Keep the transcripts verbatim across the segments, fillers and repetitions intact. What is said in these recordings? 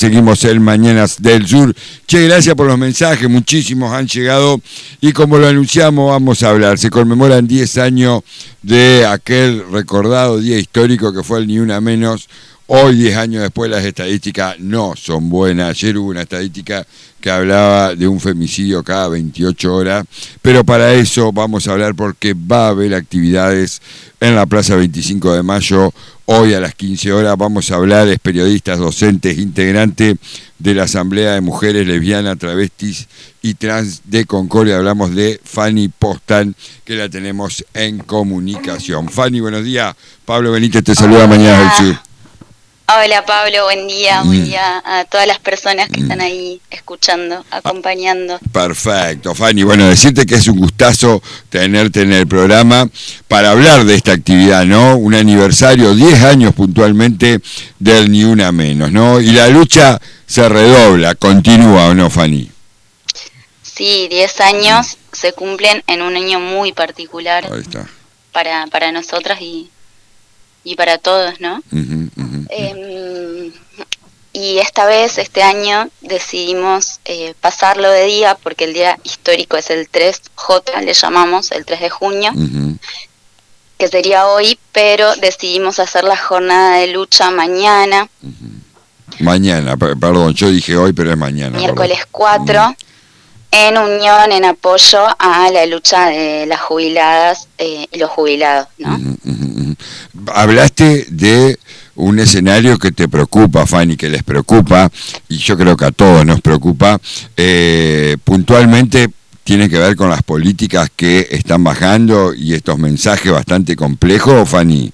Seguimos el Mañanas del Sur. Che, gracias por los mensajes, muchísimos han llegado y como lo anunciamos vamos a hablar. Se conmemoran diez años de aquel recordado día histórico que fue el Ni Una Menos. Hoy, diez años después, las estadísticas no son buenas. Ayer hubo una estadística que hablaba de un femicidio cada veintiocho horas, pero para eso vamos a hablar porque va a haber actividades en la Plaza veinticinco de mayo. Hoy a las quince horas vamos a hablar, es periodistas, docentes, integrante de la Asamblea de Mujeres Lesbianas, Travestis y Trans de Concordia. Hablamos de Fanny Postan, que la tenemos en comunicación. Fanny, buenos días. Pablo Benítez te saluda, Mañanas del Sur. Hola Pablo, buen día, buen día a todas las personas que están ahí escuchando, acompañando. Perfecto, Fanny. Bueno, decirte que es un gustazo tenerte en el programa para hablar de esta actividad, ¿no? Un aniversario, diez años puntualmente del Ni Una Menos, ¿no? Y la lucha se redobla, continúa, ¿o no, Fanny? Sí, diez años mm. se cumplen en un año muy particular. Ahí está. Para, para nosotras y, y para todos, ¿no? Uh-huh, uh-huh. Eh, y esta vez, este año, decidimos eh, pasarlo de día porque el día histórico es el tres J, le llamamos, el tres de junio, uh-huh. que sería hoy, pero decidimos hacer la jornada de lucha mañana. Uh-huh. Mañana, perdón, yo dije hoy, pero es mañana. Miércoles cuatro, uh-huh. en unión, en apoyo a la lucha de las jubiladas eh, y los jubilados, ¿no? Uh-huh, uh-huh. Hablaste de un escenario que te preocupa, Fanny, que les preocupa, y yo creo que a todos nos preocupa, eh, puntualmente tiene que ver con las políticas que están bajando y estos mensajes bastante complejos, Fanny.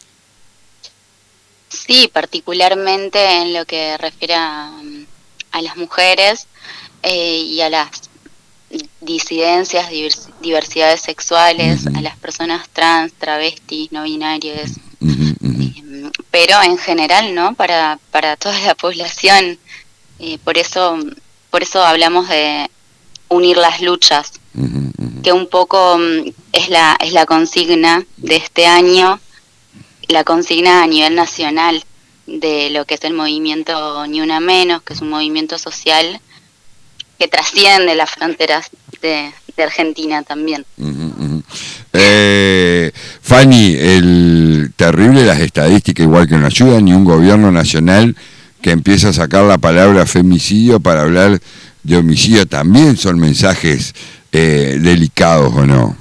Sí, particularmente en lo que refiere a, a las mujeres eh, y a las disidencias, divers, diversidades sexuales, uh-huh. a las personas trans, travestis, no binarias, uh-huh, uh-huh. Eh, pero en general, ¿no? Para para toda la población. Eh, por eso por eso hablamos de unir las luchas, uh-huh, uh-huh. que un poco um, es la es la consigna de este año, la consigna a nivel nacional de lo que es el movimiento Ni Una Menos, que es un movimiento social que trasciende las fronteras de, de Argentina también. Uh-huh, uh-huh. Eh, Fanny, el terrible las estadísticas, igual que no ayuda ni un gobierno nacional que empieza a sacar la palabra femicidio para hablar de homicidio, también son mensajes eh, delicados, ¿o no?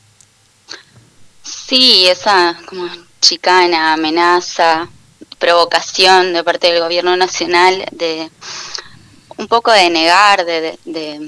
Sí, esa como chicana, amenaza, provocación de parte del gobierno nacional de un poco de negar, de, de, de,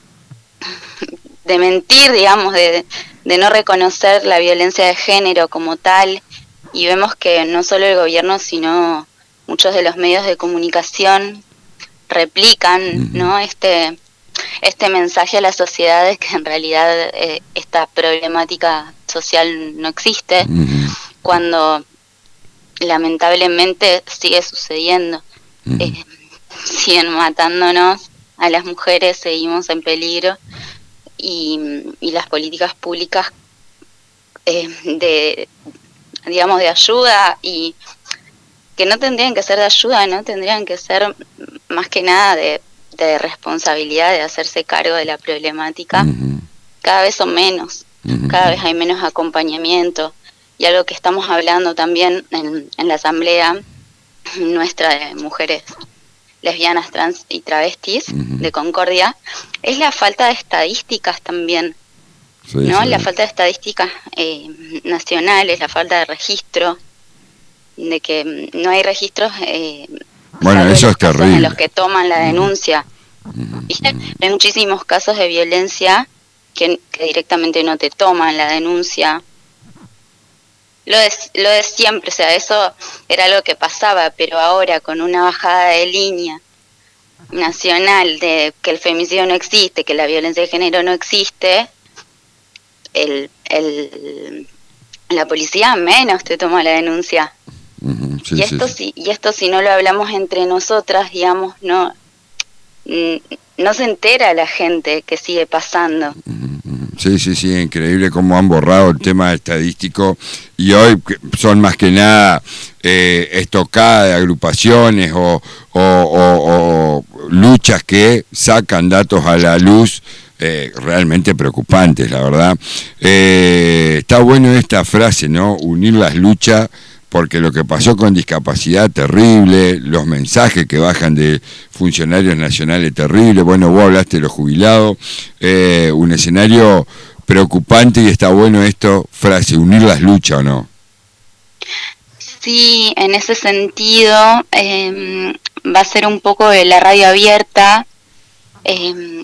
de mentir, digamos, de, de no reconocer la violencia de género como tal, y vemos que no solo el gobierno, sino muchos de los medios de comunicación replican, uh-huh. ¿no? este este mensaje a la sociedad de que en realidad eh, esta problemática social no existe, uh-huh. cuando lamentablemente sigue sucediendo. Uh-huh. Eh, siguen matándonos a las mujeres, seguimos en peligro y, y las políticas públicas eh, de, digamos, de ayuda, y que no tendrían que ser de ayuda, no tendrían que ser más que nada de, de responsabilidad, de hacerse cargo de la problemática, uh-huh. cada vez son menos, uh-huh. cada vez hay menos acompañamiento, y algo que estamos hablando también en, en la asamblea nuestra de mujeres lesbianas, trans y travestis, uh-huh. de Concordia, es la falta de estadísticas también, sí, ¿no? Sí. La falta de estadísticas eh, nacionales, la falta de registro, de que no hay registros, eh, bueno, eso es terrible, en los que toman la denuncia. Uh-huh. ¿Viste? Hay muchísimos casos de violencia que, que directamente no te toman la denuncia. Lo de, lo de siempre, o sea, eso era algo que pasaba, pero ahora con una bajada de línea nacional de que el femicidio no existe, que la violencia de género no existe, el, el la policía menos te toma la denuncia. Uh-huh, sí, y esto sí, sí. y esto si no lo hablamos entre nosotras, digamos, no no se entera la gente que sigue pasando. Uh-huh. Sí, sí, sí, increíble cómo han borrado el tema estadístico y hoy son más que nada eh, estocadas de agrupaciones o, o, o, o luchas que sacan datos a la luz eh, realmente preocupantes, la verdad. Eh, está bueno esta frase, ¿no? Unir las luchas, porque lo que pasó con discapacidad, terrible, los mensajes que bajan de funcionarios nacionales, terrible, bueno, vos hablaste de los jubilados, eh, un escenario preocupante y está bueno esto, frase, unir las luchas, ¿o no? Sí, en ese sentido, eh, va a ser un poco de la radio abierta, eh,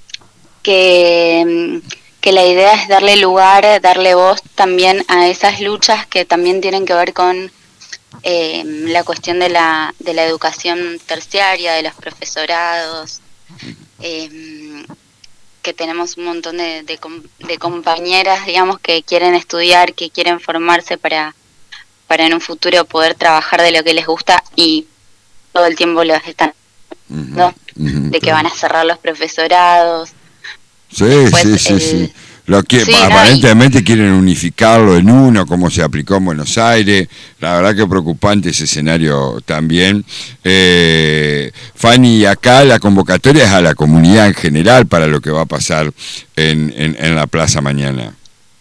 que, que la idea es darle lugar, darle voz también a esas luchas que también tienen que ver con eh, la cuestión de la, de la educación terciaria, de los profesorados, eh, que tenemos un montón de, de, de compañeras, digamos, que quieren estudiar, que quieren formarse para, para en un futuro poder trabajar de lo que les gusta y todo el tiempo los están, ¿no? Uh-huh, uh-huh, de que van a cerrar los profesorados. Sí, pues sí, sí, el... sí. Lo que sí, aparentemente no, y... quieren unificarlo en uno, como se aplicó en Buenos Aires. La verdad que preocupante ese escenario también. Eh, Fanny, acá la convocatoria es a la comunidad en general para lo que va a pasar en, en, en la plaza mañana.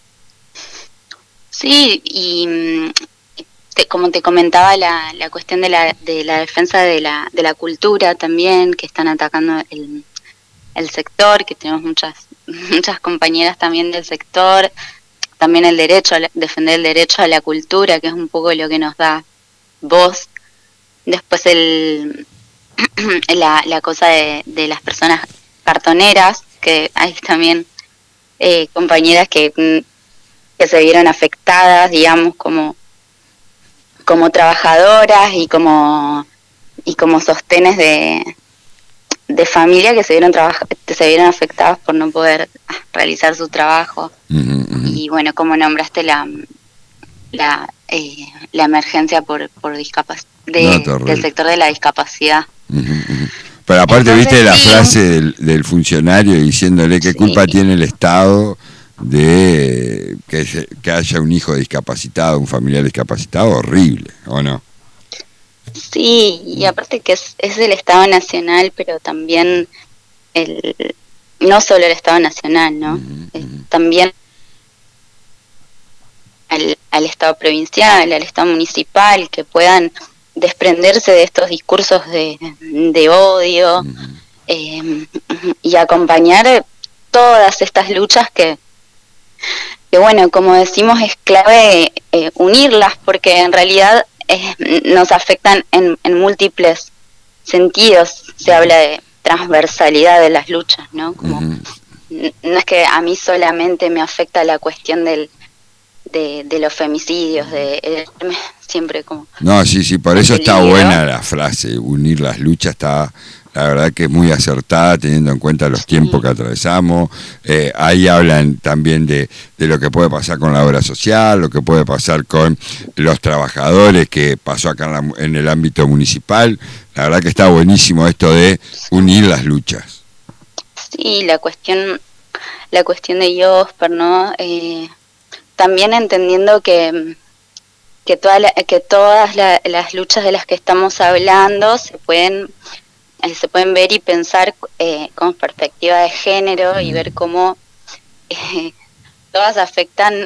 Sí, y te, como te comentaba, la, la cuestión de la, de la defensa de la, de la cultura también, que están atacando el... el sector, que tenemos muchas muchas compañeras también del sector, también el derecho, a la, defender el derecho a la cultura, que es un poco lo que nos da voz. Después el la, la cosa de, de las personas cartoneras, que hay también eh, compañeras que, que se vieron afectadas, digamos, como como trabajadoras y como y como sostenes de de familia que se vieron trabaja, se vieron afectados por no poder realizar su trabajo. Uh-huh, uh-huh. Y bueno, como nombraste la la eh, la emergencia por por discapacidad de, no, del sector de la discapacidad. Uh-huh, uh-huh. Pero aparte, entonces, viste la sí, frase del, del funcionario diciéndole qué sí. culpa tiene el Estado de que, se, que haya un hijo discapacitado, un familiar discapacitado, horrible, ¿o no? Sí, y aparte que es, es el Estado Nacional, pero también el no solo el Estado Nacional, ¿no? Uh-huh. Es también al, al Estado provincial, al Estado municipal, que puedan desprenderse de estos discursos de, de odio, uh-huh. eh, y acompañar todas estas luchas que, que bueno, como decimos, es clave eh, unirlas, porque en realidad Eh, nos afectan en, en múltiples sentidos. Se habla de transversalidad de las luchas, ¿no? Como uh-huh. no es que a mí solamente me afecta la cuestión del de, de los femicidios, de, de siempre como... No, sí, sí, por eso está buena la frase, unir las luchas, está... La verdad que es muy acertada teniendo en cuenta los tiempos sí. que atravesamos. Eh, ahí hablan también de, de lo que puede pasar con la obra social, lo que puede pasar con los trabajadores, que pasó acá en, la, en el ámbito municipal. La verdad que está buenísimo esto de unir las luchas. Sí, la cuestión, la cuestión de Josper, ¿no? Eh, también entendiendo que, que, toda la, que todas la, las luchas de las que estamos hablando se pueden... se pueden ver y pensar eh, con perspectiva de género y ver cómo eh, todas afectan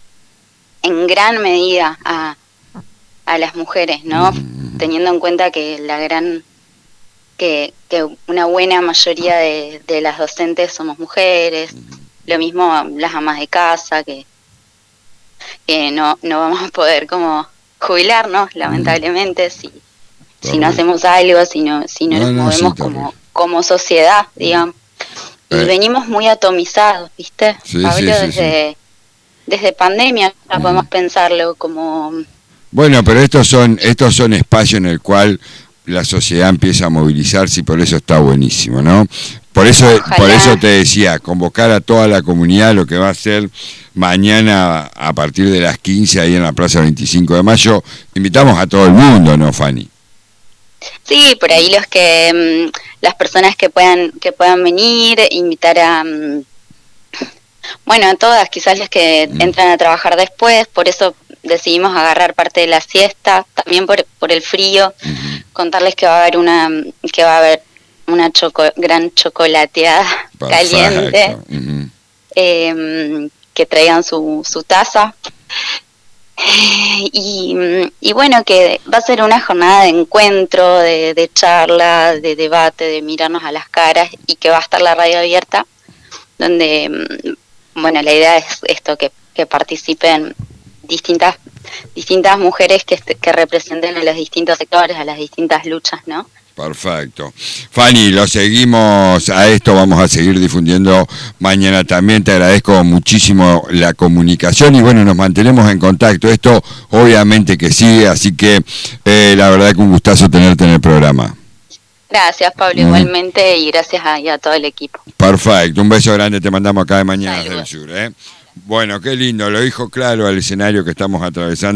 en gran medida a, a las mujeres, ¿no? Teniendo en cuenta que la gran que, que una buena mayoría de, de las docentes somos mujeres, lo mismo las amas de casa, que, que no, no vamos a poder como jubilarnos, lamentablemente, si si no hacemos algo, si no, si no, no nos no, movemos sí, como, como sociedad, digamos. Y eh. venimos muy atomizados, ¿viste? Sí, Hablo sí, sí, desde, sí. desde pandemia, ya uh-huh. podemos pensarlo como... Bueno, pero estos son, estos son espacios en el cual la sociedad empieza a movilizarse y por eso está buenísimo, ¿no? Por eso, por eso te decía, convocar a toda la comunidad, lo que va a ser mañana a partir de las quince ahí en la Plaza veinticinco de mayo. Invitamos a todo el mundo, ¿no, Fanny? Sí, por ahí los que, las personas que puedan que puedan venir, invitar a, Bueno, a todas, quizás las que Mm. entran a trabajar después, por eso decidimos agarrar parte de la siesta, también por, por el frío, Ujú. contarles que va a haber una, que va a haber una choco, gran chocolateada caliente, Perfecto. Ujú. eh, que traigan su, su taza. Y, y bueno, que va a ser una jornada de encuentro, de, de charla, de debate, de mirarnos a las caras, y que va a estar la radio abierta, donde, mm, bueno, la idea es esto, que, que participen distintas distintas mujeres que, est- que representen a los distintos sectores, a las distintas luchas, ¿no? Perfecto. Fanny, lo seguimos a esto, vamos a seguir difundiendo mañana también. Te agradezco muchísimo la comunicación y bueno, nos mantenemos en contacto. Esto obviamente que sigue, así que eh, la verdad que un gustazo tenerte en el programa. Gracias, Pablo, Mm. igualmente, y gracias a, y a todo el equipo. Perfecto, un beso grande te mandamos acá de Mañanas del Saludos. Sur. ¿eh? Bueno, qué lindo, lo dijo claro al escenario que estamos atravesando.